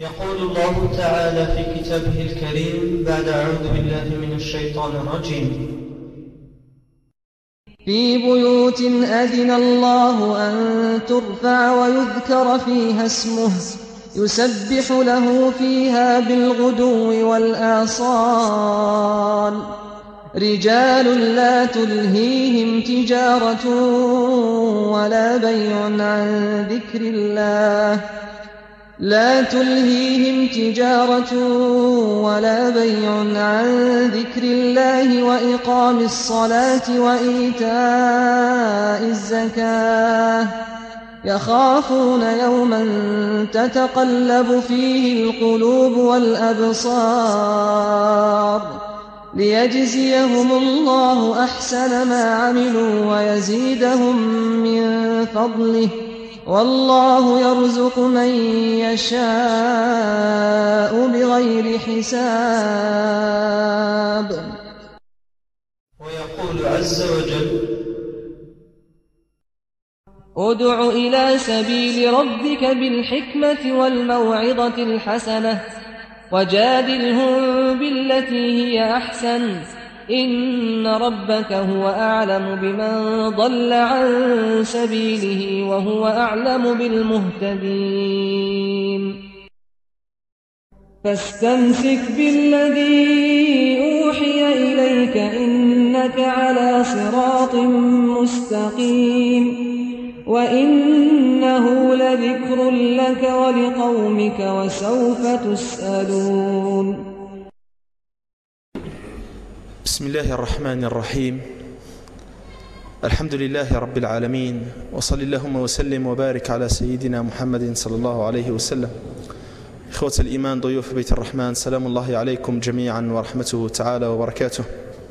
يقول الله تعالى في كتابه الكريم بعد أعوذ بالله من الشيطان الرجيم: في بيوت أذن الله أن ترفع ويذكر فيها اسمه يسبح له فيها بالغدو والآصال رجال لا تلهيهم تجارة ولا بيع عن ذكر الله وإقام الصلاة وإيتاء الزكاة يخافون يوما تتقلب فيه القلوب والأبصار ليجزيهم الله أحسن ما عملوا ويزيدهم من فضله والله يرزق من يشاء بغير حساب. ويقول عز وجل: ادع إلى سبيل ربك بالحكمة والموعظة الحسنة وجادلهم بالتي هي أحسن إن ربك هو أعلم بمن ضل عن سبيله وهو أعلم بالمهتدين. فاستمسك بالذي أوحي إليك إنك على صراط مستقيم وإنه لذكر لك ولقومك وسوف تسألون. بسم الله الرحمن الرحيم. الحمد لله رب العالمين، وصل اللهم وسلم وبارك على سيدنا محمد صلى الله عليه وسلم. إخوة الإيمان، ضيوف بيت الرحمن، سلام الله عليكم جميعا ورحمته تعالى وبركاته.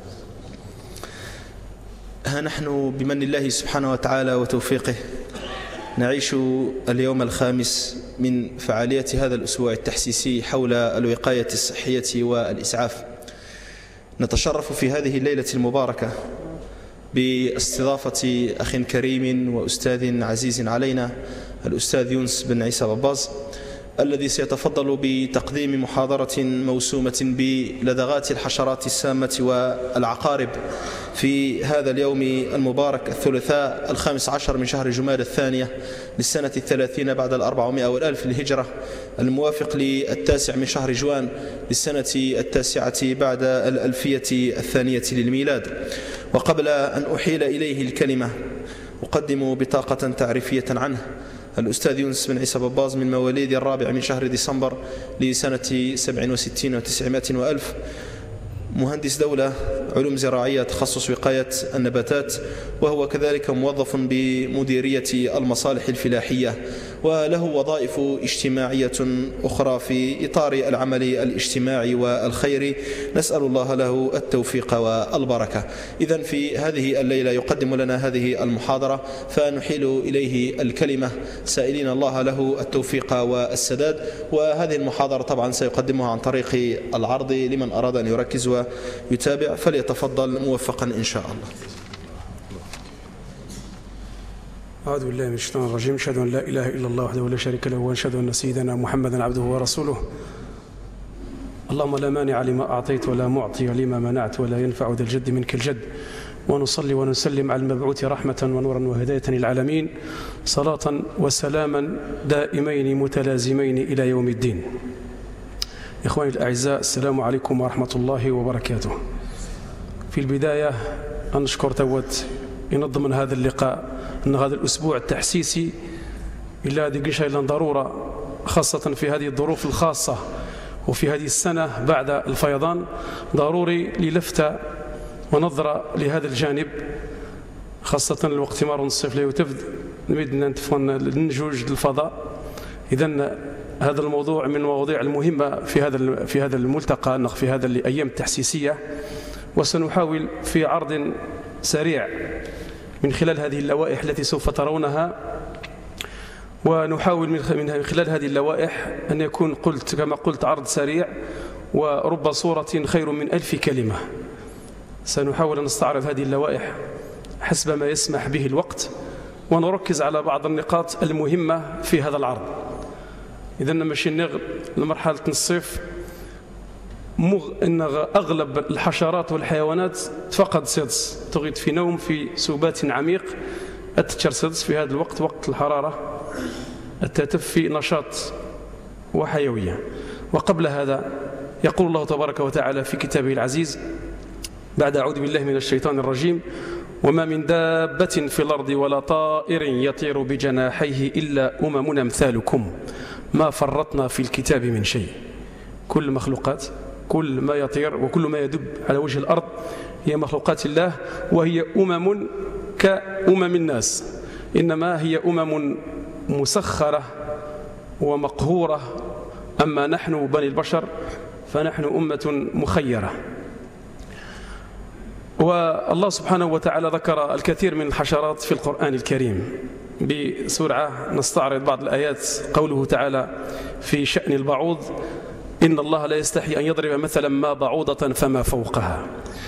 ها نحن بمن الله سبحانه وتعالى وتوفيقه نعيش اليوم الخامس من فعاليات هذا الأسبوع التحسيسي حول الوقاية الصحية والإسعاف. نتشرف في هذه الليلة المباركة باستضافة أخ كريم وأستاذ عزيز علينا، الأستاذ يونس بن عيسى بباز، الذي سيتفضل بتقديم محاضرة موسومة بلدغات الحشرات السامة والعقارب في هذا اليوم المبارك الثلاثاء 15 من شهر جماد الثانية للسنة 30 بعد 400 للهجرة، الموافق للتاسع من شهر جوان للسنة 9 بعد 1000 للميلاد. وقبل أن أحيل إليه الكلمة أقدم بطاقة تعريفية عنه. الأستاذ يونس بن عيسى بباز من مواليد 4 من شهر ديسمبر لسنة 67 و900 وألف، مهندس دولة، علوم زراعية، تخصص وقاية النباتات، وهو كذلك موظف بمديرية المصالح الفلاحية، وله وظائف اجتماعية أخرى في إطار العمل الاجتماعي والخيري. نسأل الله له التوفيق والبركة. إذن في هذه الليلة يقدم لنا هذه المحاضرة، فنحيل إليه الكلمة سائلين الله له التوفيق والسداد. وهذه المحاضرة طبعا سيقدمها عن طريق العرض لمن أراد أن يركز ويتابع، فليتفضل موفقا إن شاء الله. أعوذ بالله من الشيطان الرجيم. أشهد أن لا إله إلا الله وحده لا شريك له، وأشهد أن سيدنا محمدا عبده ورسوله. اللهم لا مانع لما أعطيت ولا معطي لما منعت ولا ينفع ذا الجد منك الجد. ونصلي ونسلم على المبعوث رحمة ونورا وهداية للعالمين، صلاة وسلاما دائمين متلازمين إلى يوم الدين. إخواني الأعزاء، السلام عليكم ورحمة الله وبركاته. في البداية أنشكر توت ينظم هذا اللقاء، أن هذا الأسبوع التحسيسي إلا هذه قشة إلا ضرورة، خاصة في هذه الظروف الخاصة وفي هذه السنة بعد الفيضان، ضروري للفتة ونظرة لهذا الجانب، خاصة الوقت مار الصيف لا يتفد نريد نتفون النجوج الفضاء. إذن هذا الموضوع من المواضيع المهمة في هذا الملتقى، في هذا الأيام التحسيسية. وسنحاول في عرض سريع من خلال هذه اللوائح التي سوف ترونها، ونحاول من خلال هذه اللوائح أن يكون كما قلت عرض سريع، ورب صورة خير من 1000 كلمة. سنحاول أن نستعرض هذه اللوائح حسب ما يسمح به الوقت، ونركز على بعض النقاط المهمة في هذا العرض. إذا ماشي نغ لمرحلة الصيف إن أغلب الحشرات والحيوانات تفقد سدس، تغيط في نوم في سبات عميق، أتتشر سدس في هذا الوقت، وقت الحرارة، التتف في نشاط وحيوية. وقبل هذا يقول الله تبارك وتعالى في كتابه العزيز بعد أعوذ بالله من الشيطان الرجيم: وما من دابة في الأرض ولا طائر يطير بجناحيه إلا أمم أمثالكم ما فرطنا في الكتاب من شيء. كل مخلوقات، كل ما يطير وكل ما يدب على وجه الأرض هي مخلوقات الله، وهي أمم كأمم الناس، إنما هي أمم مسخرة ومقهورة. أما نحن بني البشر فنحن أمة مخيرة. والله سبحانه وتعالى ذكر الكثير من الحشرات في القرآن الكريم. بسرعة نستعرض بعض الآيات. قوله تعالى في شأن البعوض: إن الله لا يستحي أن يضرب مثلا ما بعوضة فما فوقها.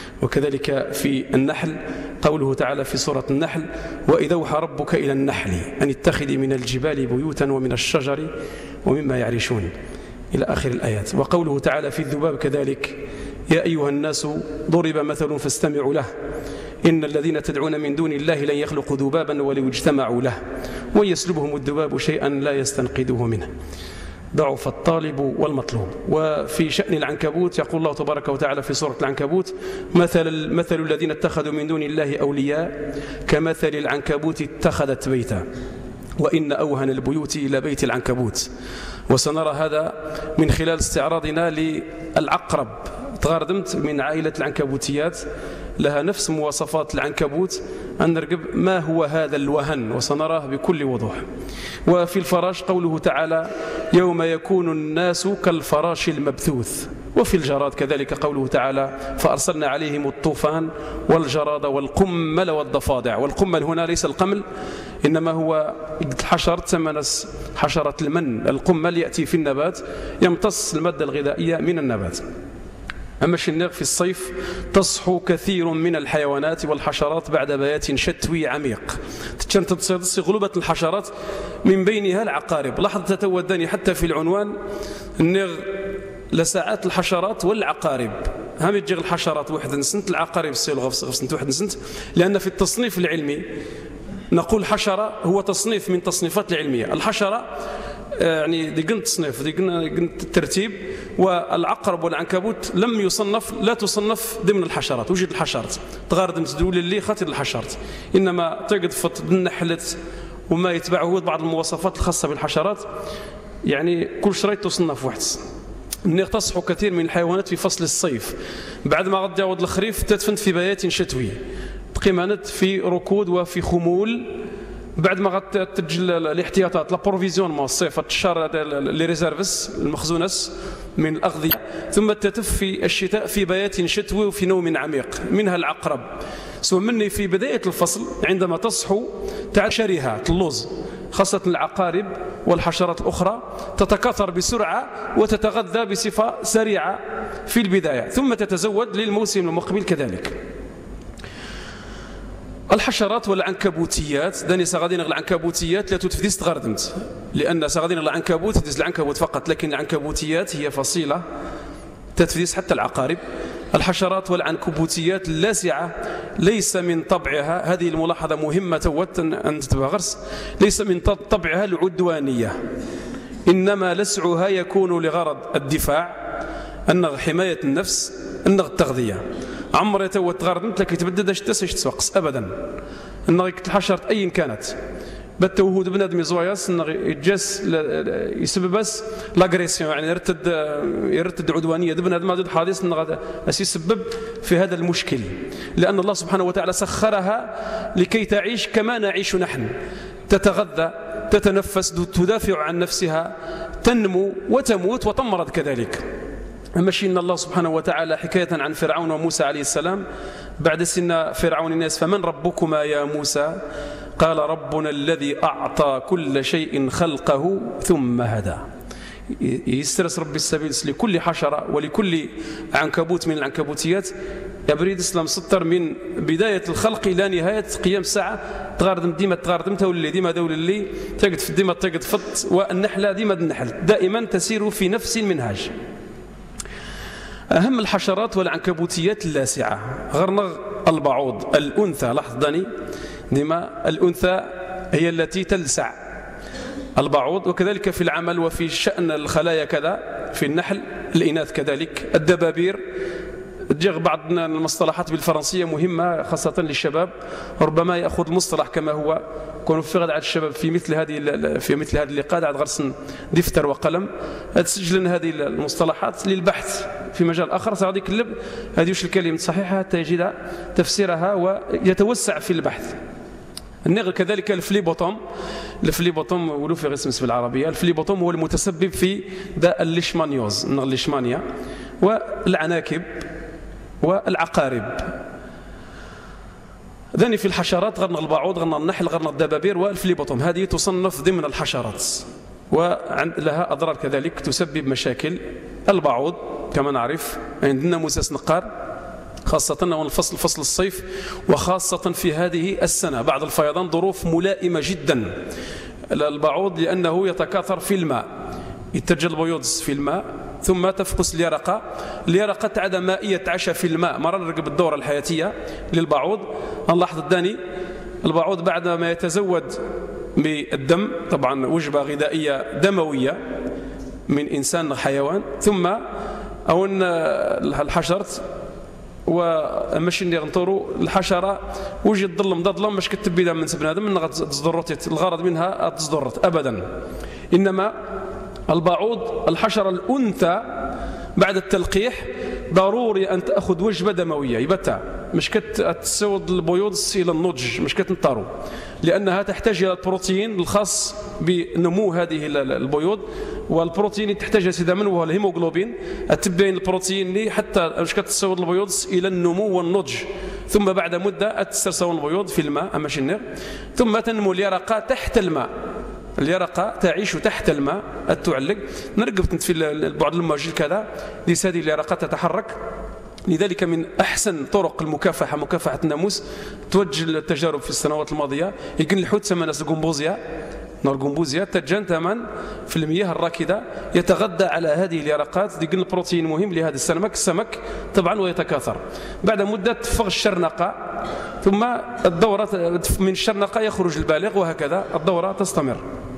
وكذلك في النحل قوله تعالى في سورة النحل: وإذا أوحى ربك إلى النحل أن اتخذي من الجبال بيوتا ومن الشجر ومما يعرشون، إلى آخر الآيات. وقوله تعالى في الذباب كذلك: يا أيها الناس ضرب مثل فاستمعوا له إن الذين تدعون من دون الله لن يخلقوا ذبابا ولو اجتمعوا له ويسلبهم الذباب شيئا لا يستنقذوه منه، ضعف الطالب والمطلوب. وفي شأن العنكبوت يقول الله تبارك وتعالى في سورة العنكبوت: مثل الذين اتخذوا من دون الله أولياء كمثل العنكبوت اتخذت بيتا وإن أوهن البيوت إلى بيت العنكبوت. وسنرى هذا من خلال استعراضنا للعقرب. تغردمت من عائلة العنكبوتيات، لها نفس مواصفات العنكبوت، أن نرقب ما هو هذا الوهن، وسنراه بكل وضوح. وفي الفراش قوله تعالى: يوم يكون الناس كالفراش المبثوث. وفي الجراد كذلك قوله تعالى: فأرسلنا عليهم الطوفان والجراد والقمل والضفادع. والقمل هنا ليس القمل، إنما هو الحشر تسمى حشرة المن. القمل يأتي في النبات، يمتص المادة الغذائية من النبات. أما الشناغ في الصيف تصحو كثير من الحيوانات والحشرات بعد بيات شتوي عميق. تتصيد غلبة الحشرات من بينها العقارب. لاحظ تتودني حتى في العنوان النغ لساعات الحشرات والعقارب. هم يجي الحشرات واحد نسنت، العقارب السيل غفصنت واحد نسنت، لأن في التصنيف العلمي نقول حشرة هو تصنيف من تصنيفات العلمية. الحشرة يعني دي قنت تصنيف، دي قنت الترتيب. والعقرب والعنكبوت لم يصنف، لا تصنف ضمن الحشرات. وجد الحشرات تغارد متدول اللي خاطر الحشرات، إنما تقد فت النحلت وما يتبعه بعض المواصفات الخاصة بالحشرات. يعني كل شريط تصنف واحد. النير تصحو كثير من الحيوانات في فصل الصيف، بعد ما غد يعود الخريف تدفن في بيات شتوي، تقيمانت في ركود وفي خمول. بعد ما غتجل الاحتياطات لابروفيزيونمون الصيف الشهر لي ريزيرفس المخزونس من الأغذية، ثم تتف في الشتاء في بيات شتوي وفي نوم عميق. منها العقرب. سوى مني في بداية الفصل عندما تصحو تعد شرهات اللوز، خاصة العقارب والحشرات الأخرى تتكاثر بسرعة وتتغذى بصفة سريعة في البداية، ثم تتزود للموسم المقبل كذلك. الحشرات والعنكبوتيات داني سغادين العنكبوتيات لا تتفديس تغردمت، لأن سغادين العنكبوت تدز العنكبوت فقط، لكن العنكبوتيات هي فصيلة تتفديس حتى العقارب. الحشرات والعنكبوتيات اللاسعة ليس من طبعها، هذه الملاحظة مهمة توت أن تتبغرس، ليس من طبعها العدوانية، إنما لسعها يكون لغرض الدفاع، أن حماية النفس، أن التغذية. عمر يتوت تغردمت لك يتبدد اشتسش تسوقس أبدا. أن الحشرة أي كانت بالتوهود بنادم يزوياس أنه يجس يسبب بس لاغريسيون، يعني يرتد عدوانية بنادم ما حادث أنه يسبب في هذا المشكل، لأن الله سبحانه وتعالى سخرها لكي تعيش كما نعيش نحن، تتغذى، تتنفس، تدافع عن نفسها، تنمو وتموت وتمرض كذلك. ماشي إن الله سبحانه وتعالى حكاية عن فرعون وموسى عليه السلام بعد سن فرعون الناس: فمن ربكما يا موسى؟ قال ربنا الذي أعطى كل شيء خلقه ثم هدى. يسترس ربي السبيل لكل حشرة ولكل عنكبوت من العنكبوتيات بريد السلام سطر من بداية الخلق إلى نهاية قيام الساعة تغاردم ديما تغاردم تولي ديما دول اللي تجد في ديما تجد فط، والنحلة ديما النحل دائما تسير في نفس المنهاج. أهم الحشرات والعنكبوتيات اللاسعة غرنغ البعوض الأنثى. لاحظ ديما الأنثى هي التي تلسع البعوض، وكذلك في العمل وفي شأن الخلايا كذا في النحل الإناث كذلك. الدبابير تجيغ بعض المصطلحات بالفرنسية مهمة خاصة للشباب، ربما يأخذ المصطلح كما هو كونوا في غد على الشباب في مثل هذه اللقاء عاد غرسن دفتر وقلم تسجل هذه المصطلحات للبحث في مجال آخر سغادي يكلب هذه وش الكلمة الصحيحة حتى يجد تفسيرها ويتوسع في البحث. النغل كذلك الفليبوتوم ولو في اسم بالعربية. الفليبوتوم هو المتسبب في داء الليشمانيوز النغل الليشمانيا، والعناكب والعقارب. ذني في الحشرات غرنا البعوض غرنا النحل غرنا الدبابير والفليبوتوم، هذه تصنف ضمن الحشرات ولها أضرار كذلك تسبب مشاكل. البعوض كما نعرف عندنا مساس نقار خاصة فصل الصيف، وخاصة في هذه السنة بعد الفيضان ظروف ملائمة جدا البعوض لأنه يتكاثر في الماء، يتجل البيوض في الماء ثم تفقس اليرقة تعد مائية تعشى في الماء مرة نرقب الدورة الحياتية للبعوض. نلاحظ الثاني البعوض بعد ما يتزود بالدم طبعا وجبة غذائية دموية من إنسان حيوان، ثم أو الحشرة وماشي اللي غنطوروا الحشرة وجد ظلم ظلم باش كتبدا من بنادم من تصدرت الغرض منها تصدرت أبدا. إنما البعوض الحشرة الأنثى بعد التلقيح ضروري أن تأخذ وجبة دموية يبتع مش كتسود البيوض إلى النضج مش كتنطروا، لأنها تحتاج إلى البروتين الخاص بنمو هذه البيوض، والبروتين تحتاج سيدا من وهو الهيموغلوبين التبين البروتين اللي حتى مش كتسود البيوض إلى النمو والنضج، ثم بعد مدة تسترسل البيوض في الماء ماشي النار، ثم تنمو اليرقة تحت الماء. اليرقة تعيش تحت الماء تعلق نرقب في بعض المواجهة كذا ليس هذه اليرقة تتحرك. لذلك من أحسن طرق مكافحة الناموس توجه التجارب في السنوات الماضية يمكن الحوت سمى ناس الجمبوزيا تجان ثمن في المياه الراكدة يتغذى على هذه اليرقات يمكن البروتين مهم لهذا السمك طبعا ويتكاثر. بعد مدة تفغ الشرنقة ثم الدورة من الشرنقة يخرج البالغ وهكذا الدورة تستمر.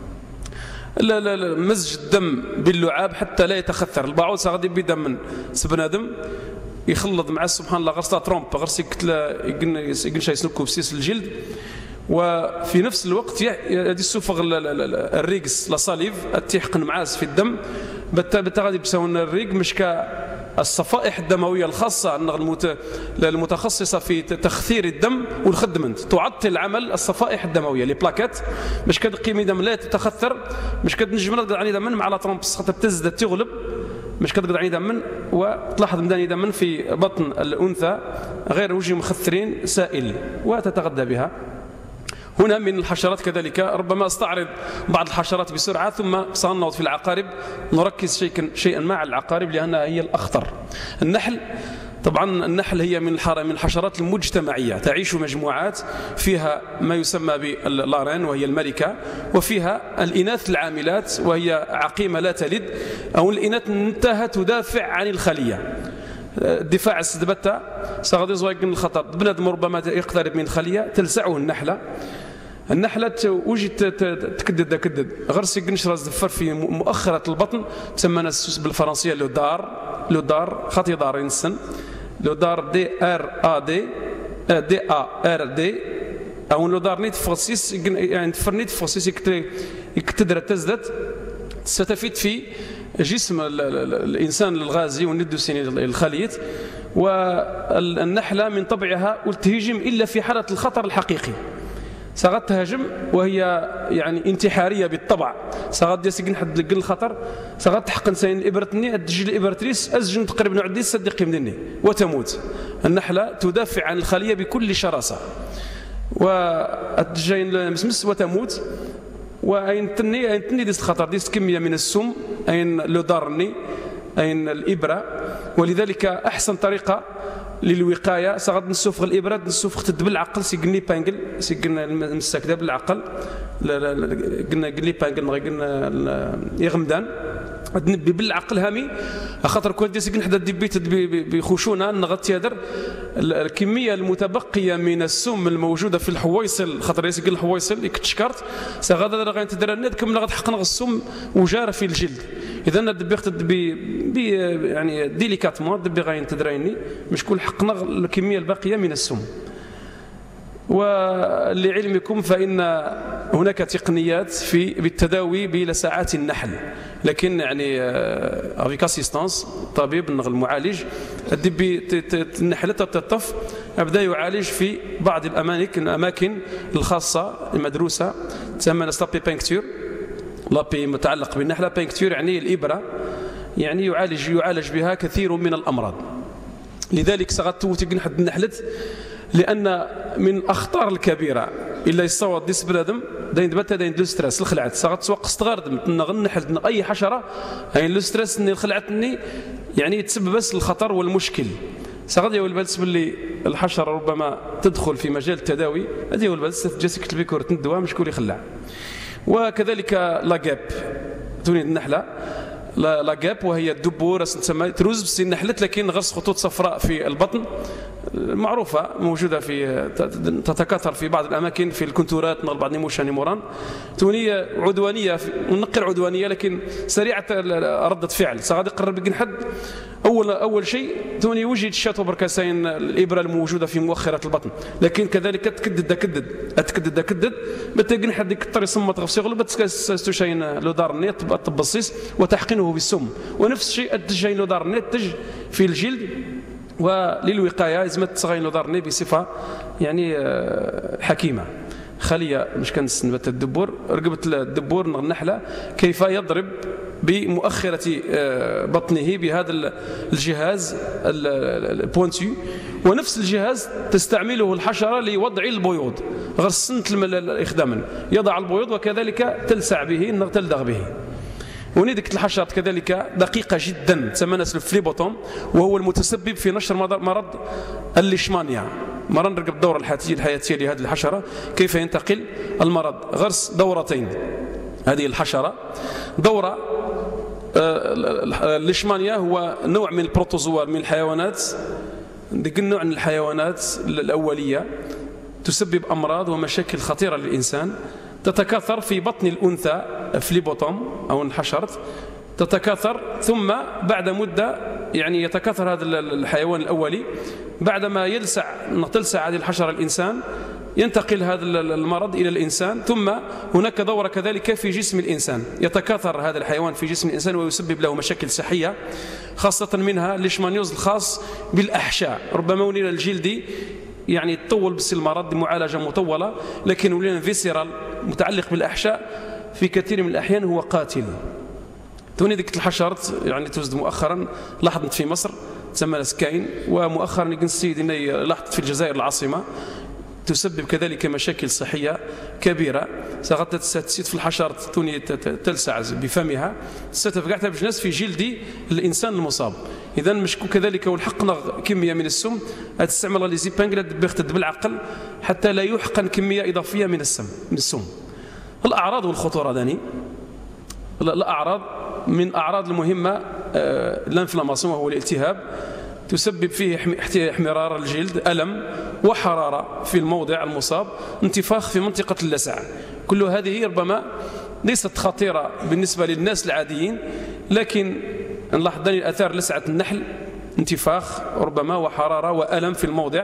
مزج الدم باللعاب حتى لا يتخثر. البعوض سغادي بدم من بنادم يخلط مع سبحان الله غرسة ترومب غرس يقن شاي سنكو بسيس الجلد، وفي نفس الوقت هذه السفغ الريقس لصاليف تيحقن معاس في الدم غادي بساون الريق مش الصفائح الدموية الخاصة المتخصصة في تخثير الدم والخدمنت تعطل عمل الصفائح الدموية لي بلاكات مش كتقيمي دم لا تتخثر مش كتنجم نقدر عني دم مع لا ترومبس خاطر تزداد تغلب مش كتقدر عني دم، وتلاحظ مداني دم في بطن الأنثى غير وجه مخثرين سائل وتتغذى بها. هنا من الحشرات كذلك ربما استعرض بعض الحشرات بسرعة ثم سننظر في العقارب نركز شيئا مع العقارب لأنها هي الأخطر. النحل طبعا النحل هي من الحشرات المجتمعية تعيش مجموعات فيها ما يسمى باللارين وهي الملكة، وفيها الإناث العاملات وهي عقيمة لا تلد، أو الإناث نتاها تدافع عن الخلية. الدفاع السدبتة سغادي زوايقن الخطر بنادم ربما يقترب من الخلية تلسعه النحلة وجد تكدد غرس يقنش راس دفر في مؤخرة البطن تسمى ناس بالفرنسية لو دار خاطي دار ينسن لو دار دي ار دي او لو دار نيت فرسيس يعني تفرنيت فرسيس يكتدر تزدت تستفيد في جسم الإنسان الغازي والندوسيني الخليط. والنحلة من طبعها تهجم إلا في حالة الخطر الحقيقي سغاد تهاجم وهي يعني انتحارية بالطبع سغاد يسجن حد لقل الخطر سغاد تحقن سين الإبرتني أدجل الإبرتريس أزجن تقريبا عديس صدقي مني وتموت. النحلة تدافع عن الخلية بكل شراسة وأتجين مسمس وتموت. وأين تني ديست خطر ديست كمية من السم أين لو دارني أين الإبرة. ولذلك أحسن طريقة للوقايه سغد نسوفغ الابراد نسوفغ تدبل العقل سيقني بانجل سيقنا نساك داب العقل قلنا قلي بانجل قلنا يغمدان نبي بالعقل هامي خاطر كون دي سكن حدا ديبيت بخشونه نغطي يدر الكميه المتبقيه من السم الموجوده في الحويصل خاطر يسكن الحويصل يكتشكرت سغادا راه غنتدرى الناد كم غاد حقنا السم وجاره في الجلد اذا دبيت بي يعني ديليكاتمون دبي غاينتدريني مش كل حقنا الكميه الباقيه من السم. ولعلمكم فإن هناك تقنيات بالتداوي بلسعات النحل، لكن يعني افيك اسيستانس طبيب المعالج النحله تطف بدا يعالج في بعض الاماكن الخاصه المدروسه تسمى لابي بانكتور. لابي متعلق بالنحله، بانكتور يعني الابره، يعني يعالج بها كثير من الامراض. لذلك سغتو تقنحد النحلت لان من اخطار الكبيره الا يصوت ديس بنادم داين دبتا داين دو ستريس الخلعت ساغت سوق استغردم نغنحل اي حشره هاي لو ستريس اللي خلعتني يعني تسبب بس الخطر والمشكل. ساغد يا البلس باللي الحشره ربما تدخل في مجال التداوي، هذه هو البلس جاسك البيكور تندوا مش كل يخلع. وكذلك لاجاب توني النحله لاجاب وهي الدبور تسمى تروز بس النحلت لكن غرس خطوط صفراء في البطن معروفة موجودة في تتكاثر في بعض الأماكن في الكنتورات نغل بعض نموشاني موران تونية عدوانية نقل عدوانية لكن سريعة ردة فعل سغادي قرب يقن حد أول شيء توني وجد الشاتو بركاسين الإبرة الموجودة في مؤخرة البطن، لكن كذلك تكدد بتقن حد يكتر يصمت غفصي غلو بتستشين لو دار النيت تبصيص وتحقنه بالسم، ونفس الشيء التجين لو دار النيت تج في الجلد. وللوقايه لازم تصغين لو دارني بصفه يعني حكيمه. خليه مش كنستنبت الدبور رقبت الدبور النحله كيف يضرب بمؤخره بطنه بهذا الجهاز البوينتو، ونفس الجهاز تستعمله الحشره لوضع البيوض غير سنه الاخدام يضع البيوض وكذلك تلسع به تلدغ به. وندك الحشرات كذلك دقيقة جدا تسمى الفليبوتوم وهو المتسبب في نشر مرض الليشمانيا. مرة نرقب الدورة الحياتية لهذه الحشرة كيف ينتقل المرض. غرس دورتين هذه الحشرة، دورة الليشمانيا هو نوع من البروتوزوار من الحيوانات، ذيك النوع من الحيوانات الأولية تسبب أمراض ومشاكل خطيرة للإنسان، تتكاثر في بطن الأنثى فليبوتوم أو انحشرت تتكاثر، ثم بعد مدة يعني يتكاثر هذا الحيوان الأولي بعدما تلسع هذه الحشرة الإنسان ينتقل هذا المرض إلى الإنسان، ثم هناك دورة كذلك في جسم الإنسان يتكاثر هذا الحيوان في جسم الإنسان ويسبب له مشاكل صحية خاصة منها الليشمانيوز الخاص بالأحشاء. ربما ولينا الجلدي يعني تطول بس المرض معالجة مطولة، لكن ولينا فيسيرال متعلق بالأحشاء في كثير من الأحيان هو قاتل. توني ذيك الحشرات يعني توجد مؤخرا لاحظت في مصر تسمى سكاين، ومؤخرا السيد لاحظت في الجزائر العاصمة تسبب كذلك مشاكل صحية كبيرة. سقطت تسيت في الحشرات توني تلسع بفمها ستفقعتها بجناس في جلد الإنسان المصاب. إذا مشكو كذلك والحقنا كمية من السم تستعمل لي زيبانجلا بيختد بالعقل حتى لا يحقن كمية إضافية من السم. الأعراض والخطورة داني الأعراض من أعراض المهمة الانفلاماسيون وهو الالتهاب، تسبب فيه احمرار الجلد، ألم وحرارة في الموضع المصاب، انتفاخ في منطقة اللسع. كل هذه ربما ليست خطيرة بالنسبة للناس العاديين، لكن نلاحظ الآثار لسعة النحل انتفاخ ربما وحرارة وألم في الموضع.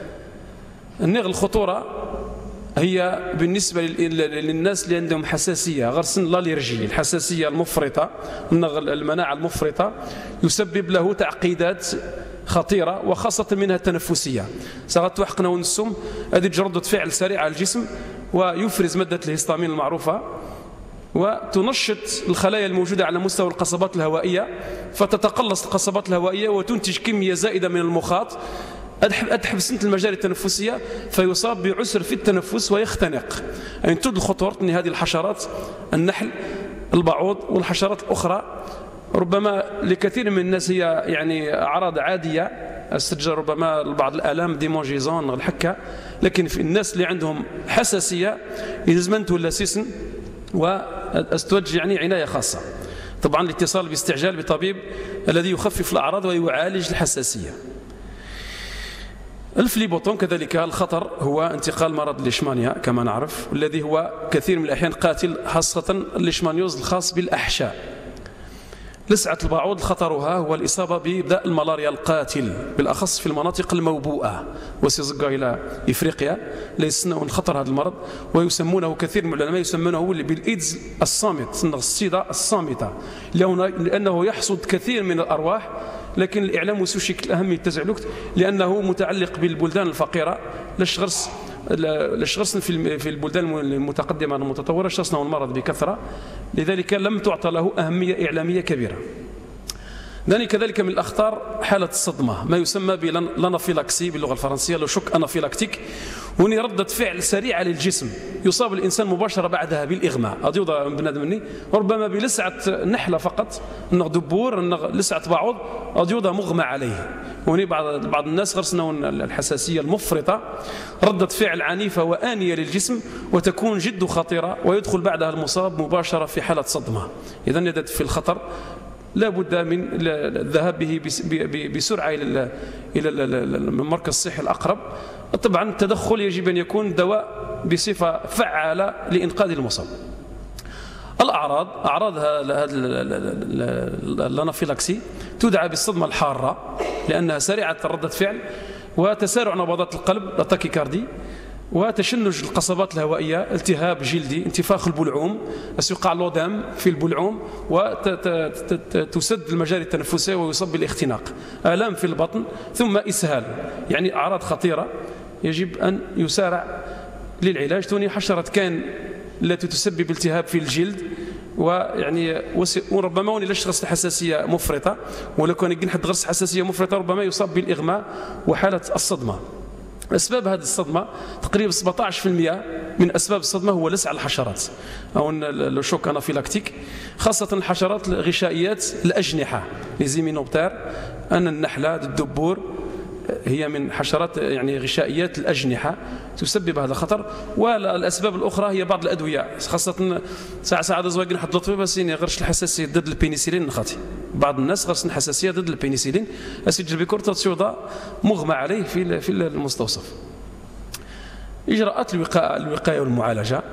الخطورة هي بالنسبة للناس اللي عندهم حساسية غرسن الالرجي، الحساسية المفرطة، المناعة المفرطة يسبب له تعقيدات خطيرة وخاصة منها التنفسية. سغتوحقنا ونسم هذه ردة فعل سريعة على الجسم ويفرز مادة الهستامين المعروفة وتنشط الخلايا الموجودة على مستوى القصبات الهوائية، فتتقلص القصبات الهوائية وتنتج كمية زائدة من المخاط أتحبس المجال التنفسية فيصاب بعسر في التنفس ويختنق. يعني تدل خطورة من هذه الحشرات النحل البعوض والحشرات الأخرى ربما لكثير من الناس هي يعني أعراض عادية استرجع ربما بعض الآلام ديمونجيزون الحكة، لكن في الناس اللي عندهم حساسية يلزمنتوا لاسيسن واستوجه يعني عناية خاصة. طبعا الاتصال باستعجال بطبيب الذي يخفف الأعراض ويعالج الحساسية. الفليبوتون كذلك الخطر هو انتقال مرض الليشمانيا كما نعرف، الذي هو كثير من الأحيان قاتل، خاصة الليشمانيوز الخاص بالأحشاء. لسعة البعوض خطرها هو الإصابة بداء الملاريا القاتل، بالأخص في المناطق الموبوءة وسيزقا إلى إفريقيا ليسنون خطر هذا المرض، ويسمونه كثير من العلماء يسمونه بالإيدز الصامت، الصيدة الصامتة، لأنه يحصد كثير من الأرواح، لكن الإعلام وسوشيك أهم التزعلكت لأنه متعلق بالبلدان الفقيرة. الشخص في البلدان المتقدمة المتطورة شخصنا المرض بكثرة، لذلك لم تعطى له أهمية إعلامية كبيرة. كذلك من الأخطار حالة الصدمة، ما يسمى بالانافيلاكسي باللغة الفرنسية، لو شوك انافيلاكتيك، وني ردة فعل سريعة للجسم يصاب الإنسان مباشرة بعدها بالإغماء. أديوضا بنادم مني ربما بلسعة نحلة فقط، دبور لسعة بعوض أديوضا مغمى عليه. وني بعض الناس غرسنا الحساسية المفرطة ردة فعل عنيفة وآنية للجسم وتكون جد خطيرة، ويدخل بعدها المصاب مباشرة في حالة صدمة. إذن يدد في الخطر لا بد من الذهاب به بسرعة إلى المركز الصحي الأقرب. طبعا التدخل يجب أن يكون دواء بصفة فعالة لإنقاذ المصاب. أعراض الانافيلاكسي تدعى بالصدمة الحارة لأنها سريعة ردة فعل وتسارع نبضات القلب التاكيكاردي وتشنج القصبات الهوائية، التهاب جلدي، انتفاخ البلعوم، يقع لودام في البلعوم وتسد المجاري التنفسية ويصاب بالاختناق، آلام في البطن، ثم إسهال. يعني أعراض خطيرة يجب أن يسارع للعلاج. توني حشرة كان التي تسبب التهاب في الجلد، ويعني وربما وني لشخص الحساسية مفرطة، ولو كان يجي حد غرس حساسية مفرطة ربما يصاب بالإغماء وحالة الصدمة. أسباب هذه الصدمة تقريبا 17% من أسباب الصدمة هو لسع الحشرات أو الشوك انافيلاكتيك، خاصة الحشرات الغشائيات الأجنحة لزيمينوبتير، أن النحلة الدبور هي من حشرات يعني غشائيات الأجنحة تسبب هذا الخطر. والأسباب الأخرى هي بعض الأدوية، خاصة ساعة زواجين حد لطفي بس غرش الحساسية ضد البنسلين نخاطي. بعض الناس غرس الحساسية ضد البنسلين أسجل بكورتا تسيوضا مغمى عليه في المستوصف. إجراءات الوقاية والمعالجة،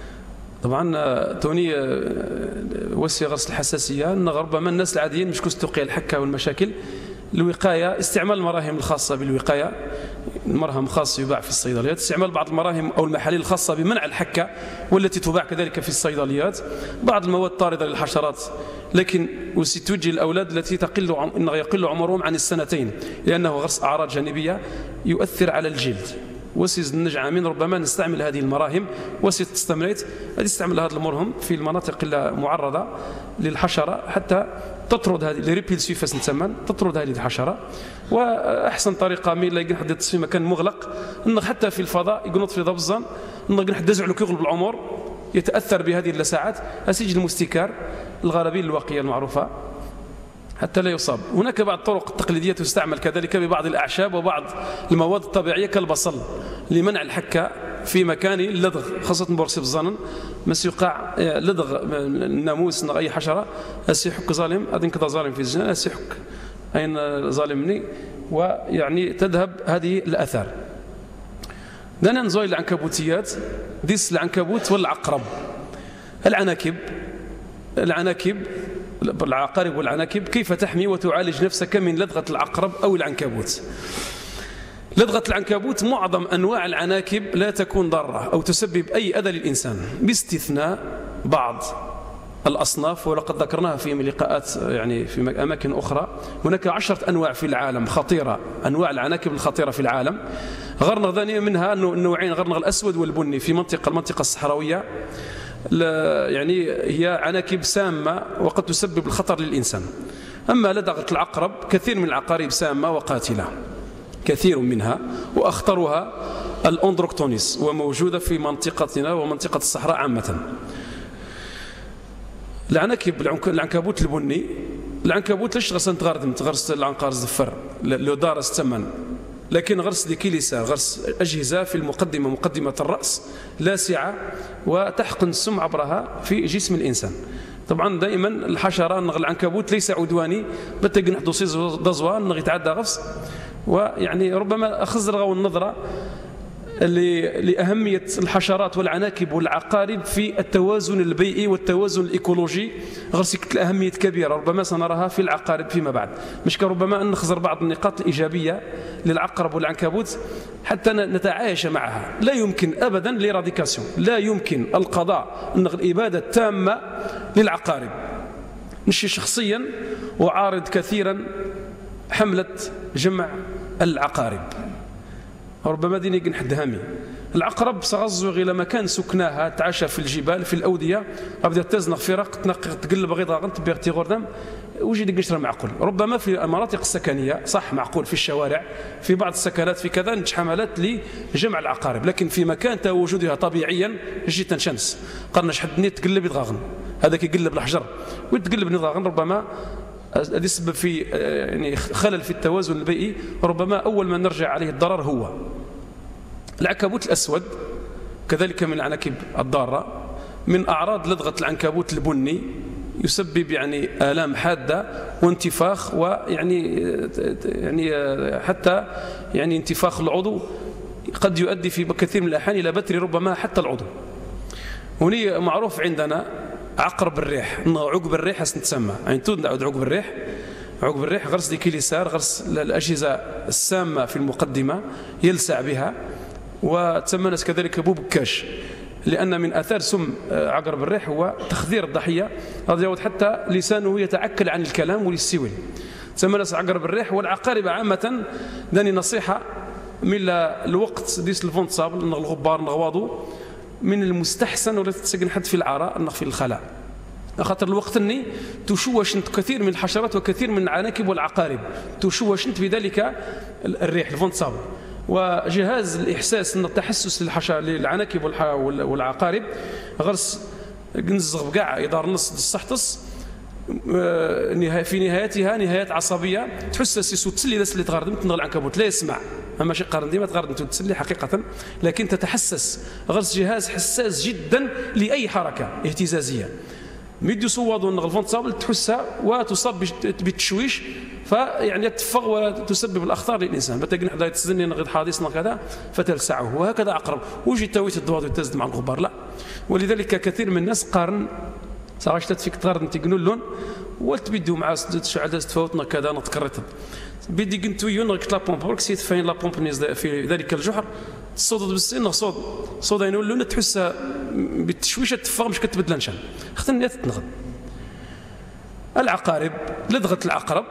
طبعا توني وسي غرس الحساسية ربما الناس العاديين مش كستوقيا الحكة والمشاكل. الوقاية استعمال المراهم الخاصة بالوقاية، مرهم خاص يباع في الصيدليات، استعمال بعض المراهم أو المحاليل الخاصة بمنع الحكة والتي تباع كذلك في الصيدليات، بعض المواد الطاردة للحشرات، لكن وستوجه الأولاد التي يقل عمرهم عن السنتين، لأنه غرس أعراض جانبية يؤثر على الجلد. وسيز النجعامين ربما نستعمل هذه المراهم وستستمريت نستعمل هذا المرهم في المناطق المعرضة للحشرة حتى تطرد هذه الريبيلسيفاس نسمى تطرد هذه الحشرة. وأحسن طريقة مين لا يقول حد في مكان مغلق إن حتى في الفضاء يقنط في ضبزان إن يقول حد يزعل يغلب العمر يتأثر بهذه اللساعات أسيج المستكار الغرابيل الواقية المعروفة حتى لا يصاب. هناك بعض الطرق التقليدية تستعمل كذلك ببعض الأعشاب وبعض المواد الطبيعية كالبصل لمنع الحكة في مكان اللدغ، خاصة بورسيب الظنن مس يقع لدغ الناموس أي حشرة أسيحك ظالم أذن كذا ظالم في الجنة أسيحك أين ظالمني، ويعني تذهب هذه الأثار. دانا نزوي العنكبوتيات ديس العنكبوت والعقرب. العناكب العقارب والعناكب، كيف تحمي وتعالج نفسك من لدغة العقرب أو العنكبوت؟ لدغة العنكبوت معظم أنواع العناكب لا تكون ضارة أو تسبب أي أذى للإنسان باستثناء بعض الأصناف، ولقد ذكرناها في لقاءات يعني في أماكن أخرى. هناك 10 أنواع في العالم خطيرة، أنواع العناكب الخطيرة في العالم. غرنغ ذانية منها النوعين غرنغ الأسود والبني في المنطقة الصحراوية، يعني هي عناكب سامة وقد تسبب الخطر للإنسان. أما لدغة العقرب كثير من العقارب سامة وقاتلة، كثير منها، وأخطرها الأندروكتونيس وموجودة في منطقتنا ومنطقة الصحراء عامة. العنكبوت البني العنكبوت لاش غرس تغردم تغرس العنقار زفر لو دار الثمن، لكن غرس لكيليسا غرس أجهزة في المقدمة، مقدمة الرأس لاسعة وتحقن السم عبرها في جسم الإنسان. طبعا دائما الحشرة العنكبوت ليس عدواني بتجي نحدو سيز دزوان نغي يتعدى غفص، ويعني ربما أخزرغوا النظرة لأهمية الحشرات والعناكب والعقارب في التوازن البيئي والتوازن الإيكولوجي. غرسك الأهمية كبيرة ربما سنراها في العقارب فيما بعد، مش كربما أن نخزر بعض النقاط الإيجابية للعقرب والعنكبوت حتى نتعايش معها. لا يمكن أبدا ليراديكاسيون، لا يمكن القضاء أن الإبادة التامة للعقارب. نشي شخصيا وعارض كثيرا حملة جمع العقارب، ربما ديني نحد هامي. العقرب سغزو غير مكان سكناها تعاشى في الجبال في الأودية، أبدا تزنق فرق تقلب غير غنت بيغتي غردم وجي ديك نشرى معقول. ربما في المناطق السكنية صح معقول، في الشوارع في بعض السكنات في كذا نتش حملات لجمع العقارب، لكن في مكان تواجدها طبيعيا جي تنشنس قرنش حد نيت تقلب يتغاغن، هذا كيقلب الحجر ويتقلب يتغاغن، ربما هذا السبب في يعني خلل في التوازن البيئي. ربما أول ما نرجع عليه الضرر هو العنكبوت الأسود، كذلك من العناكب الضارة. من أعراض لدغة العنكبوت البني يسبب يعني آلام حادة وانتفاخ، ويعني حتى يعني انتفاخ العضو قد يؤدي في كثير من الأحيان إلى بتر ربما حتى العضو. هنا معروف عندنا عقرب الريح، عقب الريح تسمى، يعني تنعود عقب الريح. عقب الريح غرس ديك اليسار غرس الأجهزة السامة في المقدمة يلسع بها، وتسمنت كذلك بوبكاش، لأن من آثار سم عقرب الريح هو تخدير الضحية، هذا يعود حتى لسانه يتعكل عن الكلام وللسويل. تسمنت عقرب الريح. والعقارب عامة داني نصيحة من الوقت ديس الفونت صابل الغبار نغواضو من المستحسن ولا تتسجن حد في العراء في الخلاء، خاطر الوقت اني تشوشنت كثير من الحشرات وكثير من العناكب والعقارب تشوشنت بذلك الريح الفونت صابل. وجهاز الإحساس أن التحسس للعناكب والعقارب غرس نزغ بقاع يدار نص الصحتص في نهايتها نهايات عصبية تحسس يسو تسلي ناس اللي تغردم تنغ العنكبوت لا يسمع، أما شيء قارن ديما تغردم تسلي حقيقة، لكن تتحسس. غرس جهاز حساس جدا لأي حركة اهتزازية ميديو صواد ونغلفون تصابل تحسها وتصاب بالتشويش، فيعني تفغ وتسبب الأخطار للإنسان. بتجي نحن يتزني نغير حادثنا كذا فتلسعه، وهكذا عقرب وجي تويت الضواد وتزد مع الغبار لا. ولذلك كثير من الناس قارن صارشتت فيك تقارن تقنون لون والتبدو مع شعدات تفوتنا كذا نتكررت بدي قنتو يون غير لا بومب برك سيت فين لا بومب في ذلك الجحر صوت بالسن صوت ينول لون تحس بالتشويشه تفغ مش كتبدل نشان اختن تتنغد. العقارب لدغه العقرب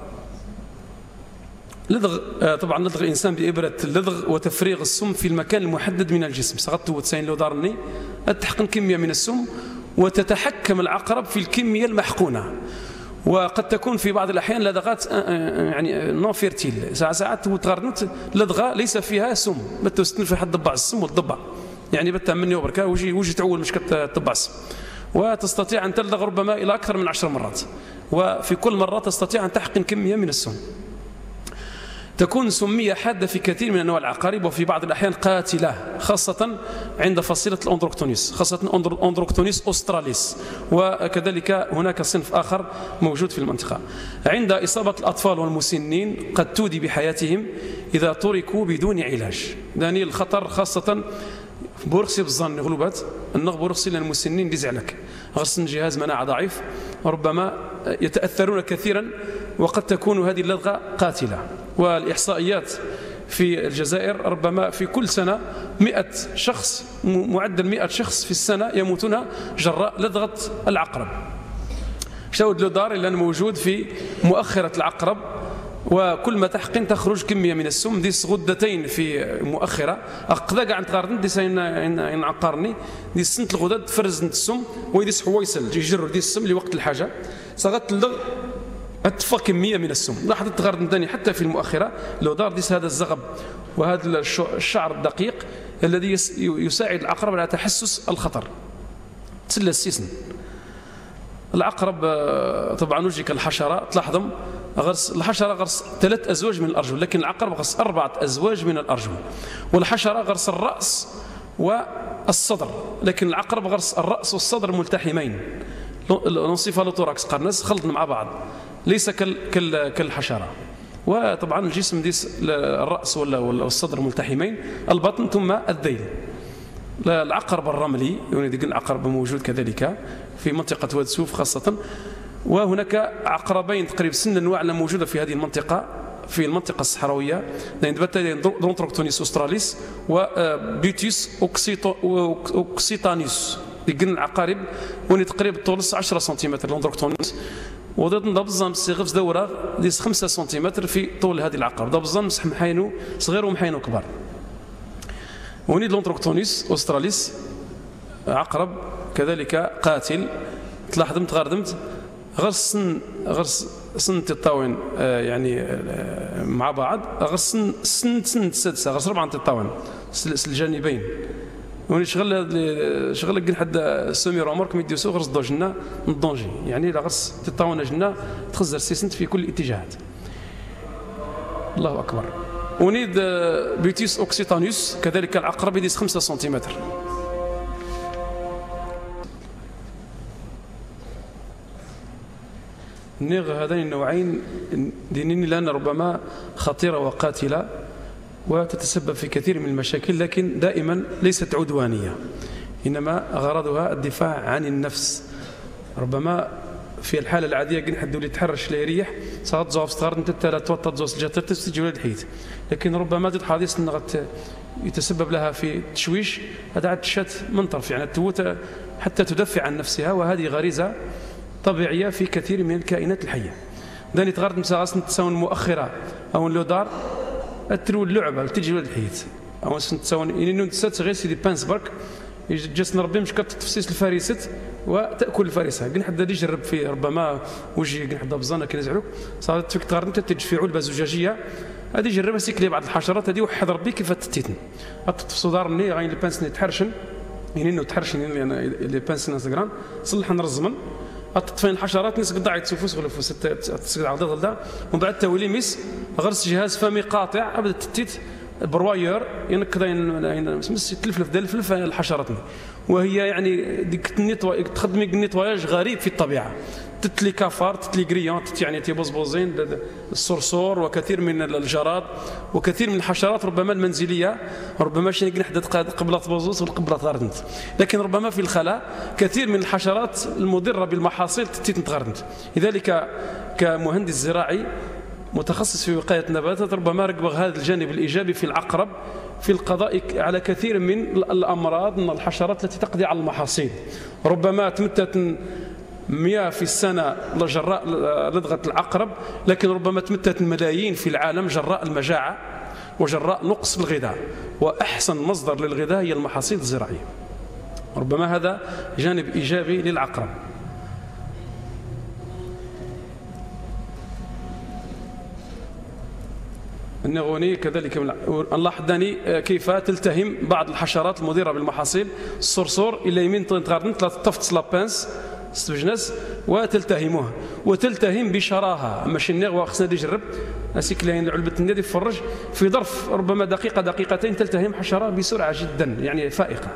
لدغ طبعا لدغ الانسان بابره اللدغ وتفريغ السم في المكان المحدد من الجسم سقطت وتسين لو دارني تحقن كميه من السم، وتتحكم العقرب في الكميه المحقونه. وقد تكون في بعض الأحيان لدغات يعني نون فيرتيل، ساعات وتغرنت لدغة ليس فيها سم بتستن في حد ضبع السم والضبع يعني بتا مني وبركا وجي تعول مش كتطبع السم، وتستطيع أن تلدغ ربما إلى أكثر من 10 مرات، وفي كل مرة تستطيع أن تحقن كمية من السم. تكون سمية حادة في كثير من أنواع العقارب، وفي بعض الأحيان قاتلة خاصة عند فصيلة الأندروكتونيس، خاصة أندروكتونيس أستراليس، وكذلك هناك صنف آخر موجود في المنطقة. عند إصابة الأطفال والمسنين قد تودي بحياتهم إذا تركوا بدون علاج. داني الخطر خاصة بورخسي بالظن غلوبات النغ بورخسي للمسنين ديزعلك غرسن جهاز مناعة ضعيف ربما يتأثرون كثيرا، وقد تكون هذه اللدغة قاتلة. والإحصائيات في الجزائر ربما في كل سنة 100 شخص، معدل 100 شخص في السنة يموتون جراء لدغة العقرب. شاود لودار اللي موجود في مؤخرة العقرب، وكل ما تحقن تخرج كمية من السم ديس غدتين في مؤخرة أقدا قاعد تقارن ديس إن عقارني ديس سنت الغدد تفرز السم ويديس حويسل يجر ديس السم لوقت الحاجة صغت اللغ أتفق كمية من السم. لاحظت تغرد ثاني حتى في المؤخرة لو دار ديس هذا الزغب وهذا الشعر الدقيق الذي يساعد العقرب على تحسس الخطر تسلى السيسن. العقرب طبعا وجهي كالحشرة تلاحظهم الحشرة غرس 3 أزواج من الأرجل، لكن العقرب غرس 4 أزواج من الأرجل. والحشرة غرس الرأس والصدر، لكن العقرب غرس الرأس والصدر ملتحمين، لونسيفالوتوراكس قرنس خلط مع بعض، ليس كالحشرة. وطبعا الجسم ديس الرأس والصدر ملتحمين، البطن ثم الذيل. العقرب الرملي يعني العقرب موجود كذلك في منطقة واد سوف خاصة. وهناك عقربين تقريبا سن انواع موجوده في هذه المنطقه، في المنطقه الصحراويه، دونتروكتونيس اوستراليس وبيوتيس اوكسيتانيوس، يقلن العقارب وني تقريبا طول 10 سنتيمتر لوندروكتونيس، وضد دبزام سيغف دوره ديس 5 سنتيمتر في طول هذه العقرب، دبزام مسح محاينو صغير ومحاينو كبار. وني لوندروكتونيس اوستراليس عقرب كذلك قاتل، تلاحظمت غاردمت غرس سن تطاون يعني مع بعض، غرس سن السادسه غرس 4 تطاون الجانبين. وني شغل كاين حد سومي رومورك ميديوسو غرس دو جنا الدونجي، يعني لا غرس تطاون جنا تخزر سيسنت في كل الاتجاهات. الله اكبر. ونيد بيوتيس اوكسيتانيوس كذلك العقرب يديس 5 سنتيمتر. نيغ هذين النوعين دينين لأن ربما خطيرة وقاتلة وتتسبب في كثير من المشاكل، لكن دائما ليست عدوانية، إنما غرضها الدفاع عن النفس. ربما في الحالة العادية كن حد يولي تحرش لا يريح صارت زوف صغار انت لا توطد زوس الجاتر تستجي ولاد الحيت، لكن ربما تد حادث يتسبب لها في تشويش، هذا عاد تشات من طرف يعني تموت حتى تدافع عن نفسها، وهذه غريزة طبيعية في كثير من الكائنات الحية. داني تغارد مساغاس نتساون مؤخرة أو لو دار أترو اللعبة تجي ولاد الحيت أو نتساون إنه نتسات غير سيدي بانس برك جسنا ربي مش كتفسيس الفريسة وتأكل الفريسة. قلنا حدا دي جرب فيه ربما وجهي قلنا حدا بزانة كنزعلوك صارت فيك تغارد انت تجي في علبة زجاجية هذه جربها سيكلي بعض الحشرات هذه وحد ربي كيف تتيتن أتفصو دارني غاين البانس نتحرشن يعني إنه تحرشن يعني اللي بانس نازقران صلح نرزمن أتطفين الحشرات ناس قطع يتسوفوس غلفوس تسقط على غلدا ومن بعد تولي ميس غرس جهاز فمي قاطع أبدا تتيت برواير ينكذا يمس تلفلف ديال الفلف الحشراتني، وهي يعني ديك تخدمي النيتواياج غريب في الطبيعة، تتلي كافار تتلي غريون يعني تيبوزبوزين الصرصور وكثير من الجراد وكثير من الحشرات ربما المنزلية، ربما شي نحدد قبلة بوزوس والقبلة غاردنت، لكن ربما في الخلاء كثير من الحشرات المضرة بالمحاصيل تتغاردنت. لذلك كمهندس زراعي متخصص في وقاية النباتات ربما ركبغ هذا الجانب الإيجابي في العقرب في القضاء على كثير من الأمراض من الحشرات التي تقضي على المحاصيل. ربما تمتت 100 في السنة جراء لدغة العقرب، لكن ربما تمتت الملايين في العالم جراء المجاعة وجراء نقص الغذاء، وأحسن مصدر للغذاء هي المحاصيل الزراعية. ربما هذا جانب إيجابي للعقرب. النغوني كذلك نلاحظ داني كيف تلتهم بعض الحشرات المضرة بالمحاصيل، الصرصور إلى يمين تغاردن تفتص لابانس استوجنس وتلتهمها وتلتهم بشراهة، ماشي النغوة خصنا نجرب اسيكلاين علبة النادي فرج في ظرف ربما دقيقة دقيقتين تلتهم حشرة بسرعة جدا يعني فائقة.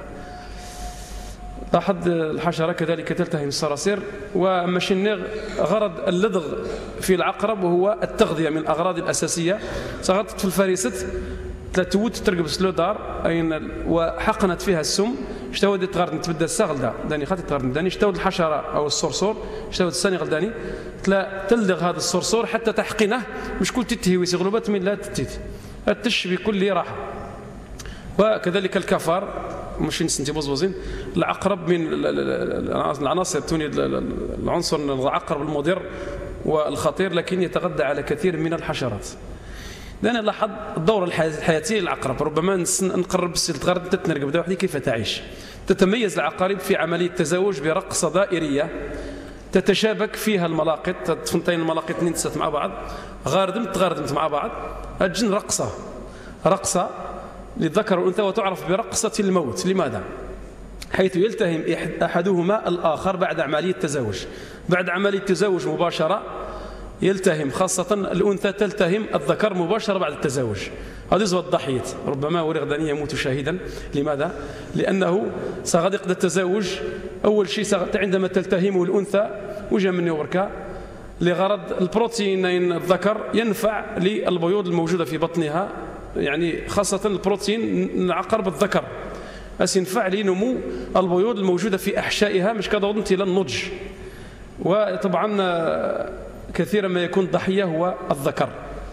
لاحظ الحشرة كذلك تلتهم الصراصير. وماشي النغ غرض اللدغ في العقرب وهو التغذية من الأغراض الأساسية. سقطت في الفريسة تلاتوت ترقب سلو دار أين وحقنت فيها السم اشتود تغرد تبدا الساغل داني خاطر تغرد داني اشتود الحشرة أو الصرصور اشتود الثاني غلداني تلدغ هذا الصرصور حتى تحقنه مش كل تتهوي سغلوبات من لا تتيت التش بكل راحة. وكذلك الكفار مش نسنتي بوزبوزين العقرب من العناصر توني العنصر العقرب المضر والخطير، لكن يتغذى على كثير من الحشرات. لأن لاحظ الدورة الحياتية للعقرب ربما نقرب الغرد تتنرقب بدا وحدي كيف تعيش. تتميز العقارب في عملية تزاوج برقصة دائرية تتشابك فيها الملاقط، تفنتين الملاقط ننسات مع بعض غاردمت مع بعض الجن رقصة للذكر والأنثى وتعرف برقصة الموت. لماذا؟ حيث يلتهم أحدهما الآخر بعد عملية التزاوج. بعد عملية التزاوج مباشرة يلتهم، خاصة الأنثى تلتهم الذكر مباشرة بعد التزاوج. هذه زوج الضحية، ربما ورغد أن يموت شاهدا. لماذا؟ لأنه سغد يقضي التزاوج أول شيء عندما تلتهمه الأنثى وجه من يوركا لغرض البروتين الذكر ينفع للبيوض الموجودة في بطنها، يعني خاصة البروتين العقرب الذكر ينفع لنمو البيوض الموجودة في أحشائها مش كضغط إلى النضج. وطبعا كثيرا ما يكون ضحية هو الذكر،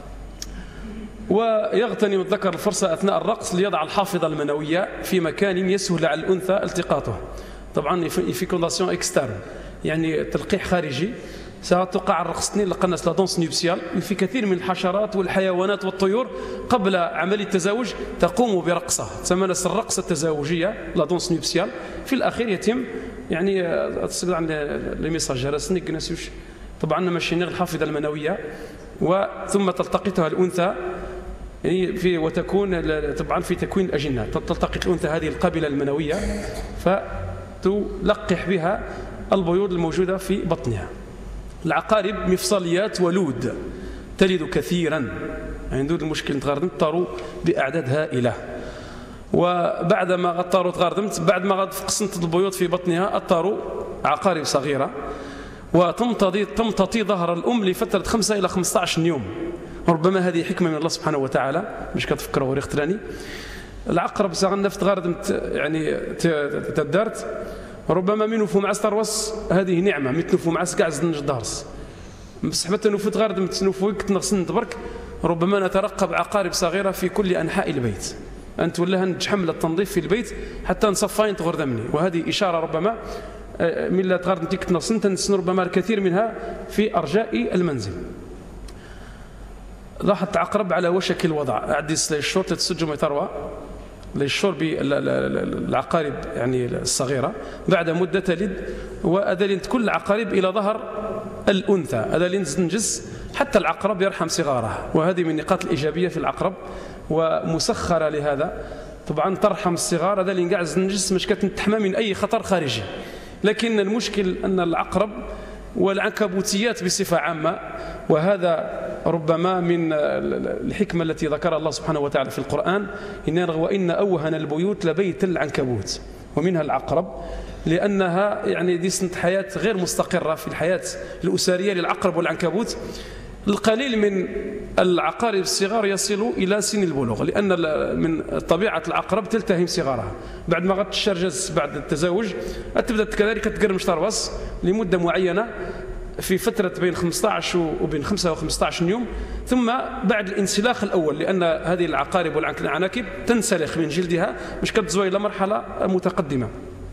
ويغتنم الذكر الفرصة أثناء الرقص ليضع الحافظة المنوية في مكان يسهل على الأنثى التقاطه. طبعا في كونداسيون اكسترن، يعني تلقيح خارجي. ستقع الرقص لقناص لا دونس نيبسيال في كثير من الحشرات والحيوانات والطيور قبل عملية التزاوج تقوم برقصة تسمى الرقصة التزاوجية لا دونس نيبسيال. في الأخير يتم يعني أتصل عن لي ميساج رسنيك نسيوش طبعا ماشي غير الحافظة المنوية، وثم تلتقطها الأنثى يعني في وتكون طبعا في تكوين الأجنة. تلتقط الأنثى هذه القابلة المنوية فتلقح بها البيوض الموجودة في بطنها. العقارب مفصليات ولود تلد كثيرا، عنده المشكل تغردمت بأعداد هائلة. وبعد ما غطاروا تغردمت بعد ما فقسنت البيوض في بطنها اضطروا عقارب صغيرة وتمتطي ظهر الأم لفترة 5 إلى 15 يوم. ربما هذه حكمة من الله سبحانه وتعالى مش كتفكروا وريخ تراني. العقرب سغنفت غردمت يعني تدارت ربما من نفو مع ستروس هذه نعمة متنفو مع سكاع زنج دارس مسحبة نفوت غارد متنفو كتنغسن تبرك. ربما نترقب عقارب صغيرة في كل أنحاء البيت أن تولها نتحمل التنظيف في البيت حتى نصفين تغرد مني. وهذه إشارة ربما من لا تغرد نتيك تنغسن تنسن ربما الكثير منها في أرجاء المنزل. لاحظت عقرب على وشك الوضع عدي الشرطة تسجم يتروى للشرب العقارب يعني الصغيرة بعد مدة تلد. وأدلنت كل عقارب إلى ظهر الأنثى أدلنت تنجز حتى العقرب يرحم صغاره. وهذه من النقاط الإيجابية في العقرب ومسخرة لهذا. طبعا ترحم الصغار هذا اللي قاعد تنجز مش كتنتحمى من أي خطر خارجي. لكن المشكل أن العقرب والعنكبوتيات بصفة عامة، وهذا ربما من الحكمة التي ذكرها الله سبحانه وتعالى في القرآن وإن أوهن البيوت لبيت العنكبوت، ومنها العقرب لأنها يعني دي سنة حياة غير مستقرة في الحياة الأسرية للعقرب والعنكبوت. القليل من العقارب الصغار يصلوا إلى سن البلوغ لأن من طبيعة العقرب تلتهم صغارها. بعد ما غتشرجز بعد التزاوج تبدأ كذلك تقرمش تربص لمدة معينة في فترة بين 15 وبين 5 و15 يوم، ثم بعد الانسلاخ الأول لأن هذه العقارب والعناكب تنسلخ من جلدها مش كتزوي إلى مرحلة متقدمة.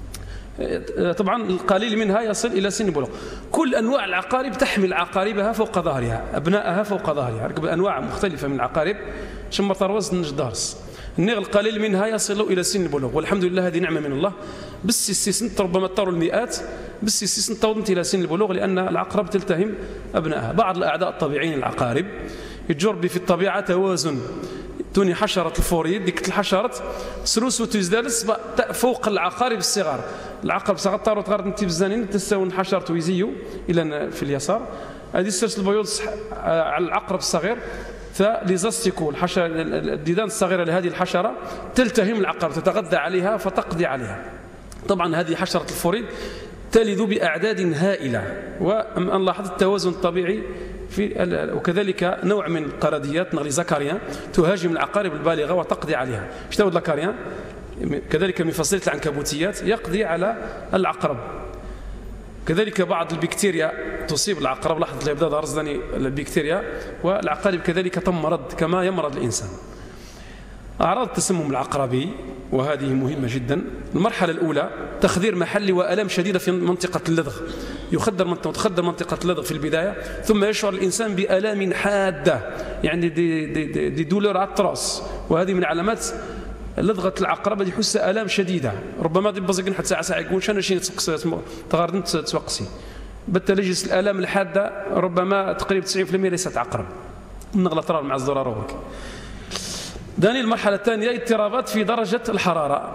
طبعا القليل منها يصل إلى سن البلوغ. كل أنواع العقارب تحمل عقاربها فوق ظهرها أبنائها فوق ظهرها. أنواع مختلفة من العقارب شم تروز نجدارس النغ القليل منها يصل إلى سن البلوغ، والحمد لله هذه نعمة من الله. بس السيسن ربما اضطروا المئات بس السيسن توضنت إلى سن البلوغ لأن العقرب تلتهم أبنائها. بعض الأعداء الطبيعيين العقارب يجرب في الطبيعة توازن توني حشرة الفوريد ديك الحشرة سلوس وتزدالس فوق العقارب الصغار. العقرب الصغار طاروا تغرد نتي بزانين تساون حشرة ويزيو إلى في اليسار. هذه السلسلة البيوض على العقرب الصغير فليزستيكو الديدان الصغيرة لهذه الحشرة تلتهم العقرب تتغذى عليها فتقضي عليها. طبعا هذه حشرة الفوريد تلد بأعداد هائلة وأن لاحظت التوازن الطبيعي وكذلك نوع من القرديات نغلي زكاريان تهاجم العقارب البالغة وتقضي عليها. اشتوى الزكاريان كذلك من فصيلة العنكبوتيات يقضي على العقرب. كذلك بعض البكتيريا تصيب العقرب. لاحظت اللي يبدأ رصدني البكتيريا والعقارب كذلك تمرض كما يمرض الإنسان. أعراض التسمم العقربي وهذه مهمة جدا. المرحلة الأولى تخدير محلي وألم شديدة في منطقة اللدغ. تخدر منطقة اللدغ في البداية ثم يشعر الإنسان بألام حادة يعني دي دولور أتراس، وهذه من علامات لدغة العقرب يحس آلام شديدة. ربما دي بزقن حتى ساعة يقول شنو شي تغردن تسوقسي بالتلجس الآلام الحادة ربما تقريبا 90% ليست عقرب نغلط مع الزرار. داني المرحلة الثانية اضطرابات في درجة الحرارة.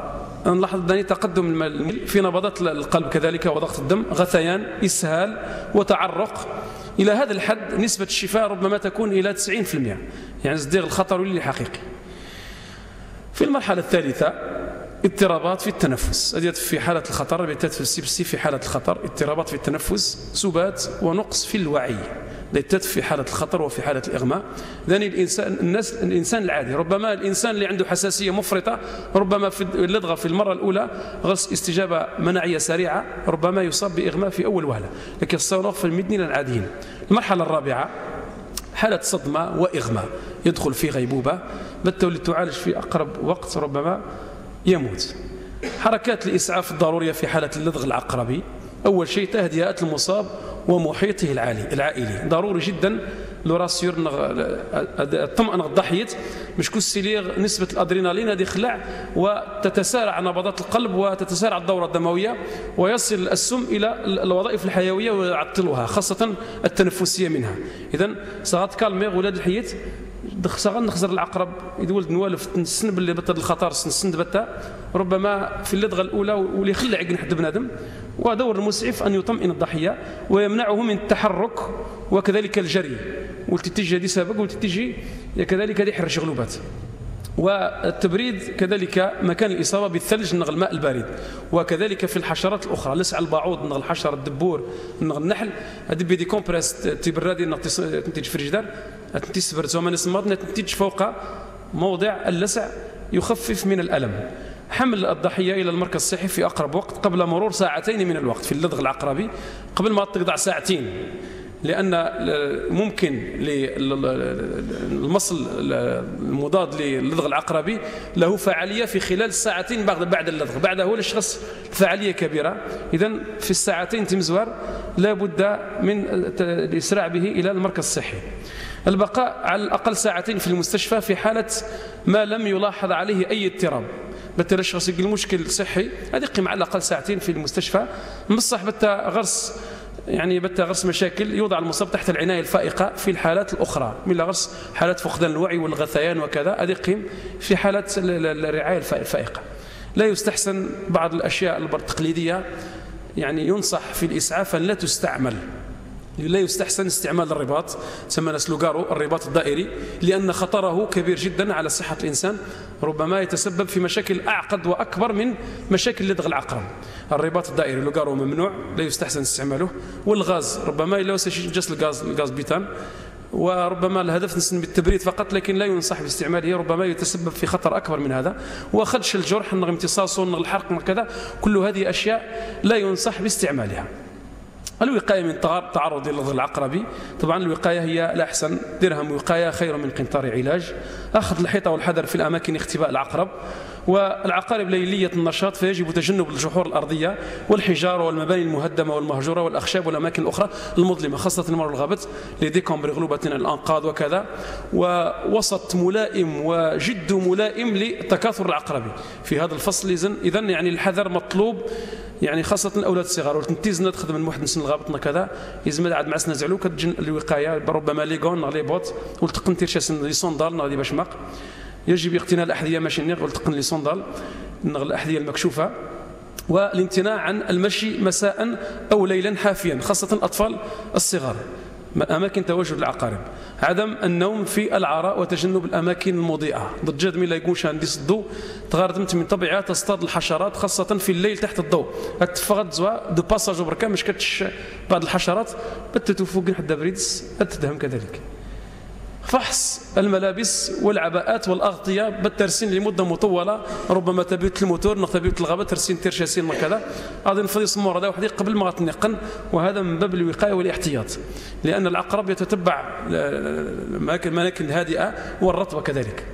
نلاحظ أن تقدم في نبضات القلب كذلك وضغط الدم، غثيان، إسهال وتعرق. إلى هذا الحد نسبة الشفاء ربما تكون إلى 90%، يعني ازدياد الخطر واللي حقيقي. في المرحلة الثالثة اضطرابات في التنفس، هذه في حالة الخطر، بيتات في السيبسي في حالة الخطر، اضطرابات في التنفس، سبات ونقص في الوعي، بيتات في حالة الخطر وفي حالة الإغماء. ذن الإنسان العادي، ربما الإنسان اللي عنده حساسية مفرطة، ربما في اللدغة في المرة الأولى غرس استجابة مناعية سريعة، ربما يصاب بإغماء في أول وهلة، لكن الصنوف في المدنين العاديين. المرحلة الرابعة حالة صدمة وإغماء، يدخل في غيبوبة، بالتالي تعالج في أقرب وقت ربما يموت. حركات الإسعاف الضرورية في حالة اللدغ العقربي، أول شيء تهدئة المصاب ومحيطه العائلي، ضروري جدا لو راسيور الطمأنة الضحية، مش كسليغ نسبة الأدرينالين هذه خلع، وتتسارع نبضات القلب وتتسارع الدورة الدموية، ويصل السم إلى الوظائف الحيوية ويعطلها، خاصة التنفسية منها. إذن ساعات كالميغ ولاد الحياة ساعات نخزر العقرب يدولد نوالف السن باللي بطل الخطر السن بتا، ربما في اللدغة الأولى واللي يخلع يقنح بنادم، ودور المسعف أن يطمئن الضحية ويمنعه من التحرك وكذلك الجري، والتتجه دي سابق والتتجه كذلك دي حرش غلوبات. والتبريد كذلك مكان الإصابة بالثلج نغ الماء البارد، وكذلك في الحشرات الأخرى، لسع البعوض نغ الحشرة الدبور نغ النحل، هذه بدي كومبريس تبردي تنتج في الجدار، تنتج زمان اسمه تنتج فوق موضع اللسع يخفف من الألم. حمل الضحية إلى المركز الصحي في أقرب وقت قبل مرور 2 ساعات من الوقت في اللدغ العقربي، قبل ما تقضع 2 ساعات، لأن ممكن المصل المضاد للدغ العقربي له فعالية في خلال 2 ساعات بعد اللدغ، بعده هو الشخص فعالية كبيرة. إذن في 2 ساعات تمزوار لا بد من الإسراع به إلى المركز الصحي. البقاء على الأقل 2 ساعات في المستشفى في حالة ما لم يلاحظ عليه أي اضطراب، بالتالي الشخص يقول المشكل صحي، هذه قيمة على الأقل 2 ساعات في المستشفى. مصح بتا غرس مشاكل، يوضع المصاب تحت العناية الفائقة في الحالات الأخرى، من غرس حالات فقدان الوعي والغثيان وكذا، هذه قيم في حالات الرعاية الفائقة. لا يستحسن بعض الأشياء التقليدية، يعني ينصح في الإسعاف أن لا تستعمل، لا يستحسن استعمال الرباط، تسمى سلوغارو الرباط الدائري، لأن خطره كبير جدا على صحة الإنسان، ربما يتسبب في مشاكل أعقد وأكبر من مشاكل لدغ العقرب. الرباط الدائري لوغارو ممنوع، لا يستحسن استعماله. والغاز ربما لا جس الغاز بيتان، وربما الهدف نسن بالتبريد فقط، لكن لا ينصح باستعماله، ربما يتسبب في خطر أكبر من هذا. وخدش الجرح، امتصاصه، الحرق كذا، كل هذه أشياء لا ينصح باستعمالها. الوقاية من تعرض للدغ العقربي، طبعا الوقاية هي الأحسن، درهم وقاية خير من قنطار علاج. أخذ الحيطة والحذر في الأماكن اختباء العقرب، والعقارب ليلية النشاط، فيجب تجنب الجحور الأرضية والحجارة والمباني المهدمة والمهجورة والأخشاب والأماكن الأخرى المظلمة، خاصة المرور الغابت لديكمبر غلوبة الأنقاض وكذا، ووسط ملائم وجد ملائم لتكاثر العقربي في هذا الفصل. إذن يعني الحذر مطلوب، يعني خاصة الأولاد الصغار، والتنتيزنا تخدم من واحد نسن الغابطنا كذا يزمد عاد معسنا زعلو كتجن الوقاية، ربما ليغون نغلي بوت والتقن تير شاسن لي صندال نغلي باش ماق، يجب اقتناء الأحذية ماشي نغ والتقن لي صندال نغل الأحذية المكشوفة، والامتناع عن المشي مساء أو ليلا حافيا، خاصة الأطفال الصغار، أماكن تواجد العقارب، عدم النوم في العراء وتجنب الأماكن المضيئة، ضجاد من لا يكونش عندي الضوء، تغاردمت من طبيعة تصطاد الحشرات خاصة في الليل تحت الضوء، اتفقد زوا دو باساج بركا مش كتش بعض الحشرات بتتوفوق حتى بريدس تدهم كذلك. فحص الملابس والعباءات والأغطية بالترسين لمدة مطولة، ربما تبيت الموتور تبيت الغابة ترسين ترشاسين وكذا، غادي نفضي صمور هذا وحدي قبل ما غتنقن، وهذا من باب الوقاية والاحتياط، لأن العقرب يتتبع المناكل الهادئة والرطبة كذلك.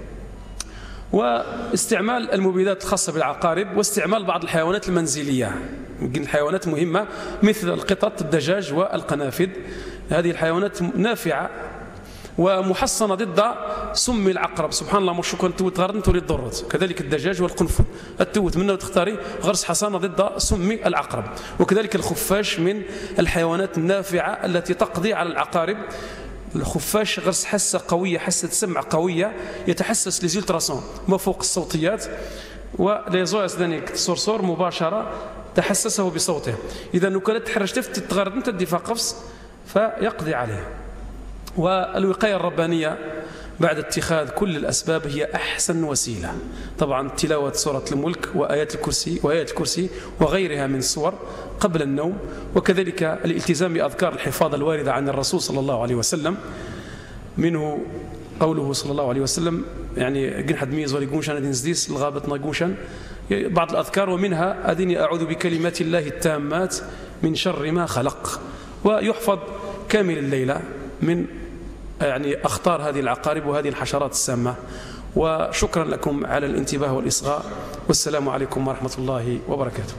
واستعمال المبيدات الخاصة بالعقارب، واستعمال بعض الحيوانات المنزلية، الحيوانات مهمة مثل القطط الدجاج والقنافذ، هذه الحيوانات نافعة ومحصنة ضد سم العقرب، سبحان الله، مش كنت توت غردن تريد ضرت، كذلك الدجاج والقنفذ التوت منه وتختاري غرس حصانة ضد سم العقرب. وكذلك الخفاش من الحيوانات النافعة التي تقضي على العقارب. الخفاش غرس حاسة قوية، حاسة سمع قوية، يتحسس لزيلتراسون ما فوق الصوتيات، ولي زوز ذلك صرصور مباشرة تحسسه بصوته. إذا لو كانت تحرج تتغرد أنت الدفاع قفص فيقضي عليه. والوقاية الربانية بعد اتخاذ كل الأسباب هي أحسن وسيلة. طبعا تلاوة سورة الملك وآيات الكرسي وغيرها من السور قبل النوم، وكذلك الالتزام بأذكار الحفاظ الواردة عن الرسول صلى الله عليه وسلم، منه قوله صلى الله عليه وسلم يعني قنحد ميز وليقونشان أدين زديس الغابة ناقونشان بعض الأذكار، ومنها أديني أعوذ بكلمات الله التامات من شر ما خلق، ويحفظ كامل الليلة من يعني أخطار هذه العقارب وهذه الحشرات السامة. وشكرا لكم على الانتباه والإصغاء، والسلام عليكم ورحمة الله وبركاته.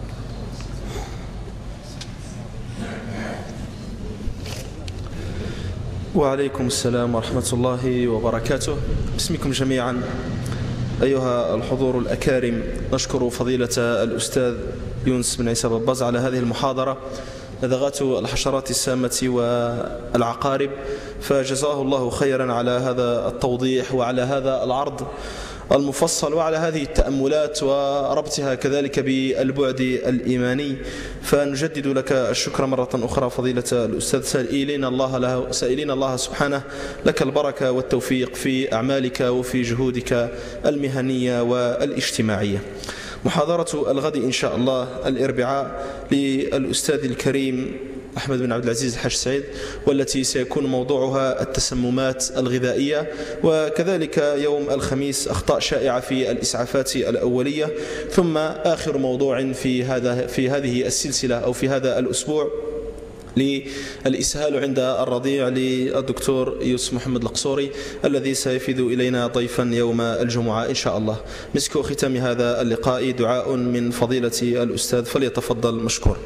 وعليكم السلام ورحمة الله وبركاته. باسمكم جميعا أيها الحضور الأكارم، نشكر فضيلة الأستاذ يونس بن عيسى بباز على هذه المحاضرة لدغات الحشرات السامة والعقارب، فجزاه الله خيرا على هذا التوضيح وعلى هذا العرض المفصل وعلى هذه التأملات وربطها كذلك بالبعد الإيماني. فنجدد لك الشكر مرة أخرى فضيلة الأستاذ، سائلين الله سبحانه لك البركة والتوفيق في أعمالك وفي جهودك المهنية والاجتماعية. محاضرة الغد إن شاء الله الأربعاء للأستاذ الكريم أحمد بن عبد العزيز الحاج سعيد، والتي سيكون موضوعها التسممات الغذائية، وكذلك يوم الخميس أخطاء شائعة في الإسعافات الأولية، ثم آخر موضوع في هذه السلسلة أو في هذا الأسبوع للإسهال عند الرضيع للدكتور يوسف محمد القصوري، الذي سيفد إلينا ضيفا يوم الجمعة إن شاء الله. مسك ختام هذا اللقاء دعاء من فضيلة الأستاذ، فليتفضل مشكور.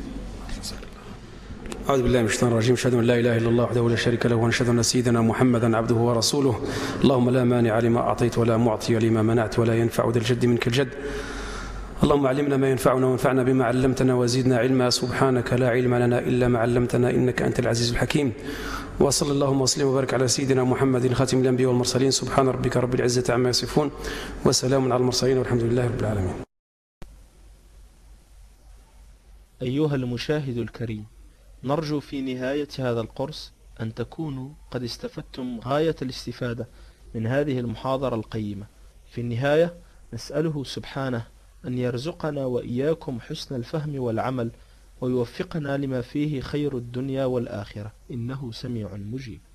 أعوذ بالله من الشيطان الرجيم. أشهد أن لا إله إلا الله وحده لا شريك له، ونشهد أن سيدنا محمدا عبده ورسوله. اللهم لا مانع لما أعطيت ولا معطي لما منعت ولا ينفع ذا الجد منك الجد. اللهم علمنا ما ينفعنا وانفعنا بما علمتنا وزدنا علما. سبحانك لا علم لنا إلا ما علمتنا إنك أنت العزيز الحكيم. وصلى اللهم وسلم وبارك على سيدنا محمد خاتم الأنبياء والمرسلين. سبحان ربك رب العزة عما يصفون وسلام على المرسلين والحمد لله رب العالمين. أيها المشاهد الكريم، نرجو في نهاية هذا القرص أن تكونوا قد استفدتم غاية الاستفادة من هذه المحاضرة القيمة. في النهاية نسأله سبحانه أن يرزقنا وإياكم حسن الفهم والعمل، ويوفقنا لما فيه خير الدنيا والآخرة، إنه سميع مجيب.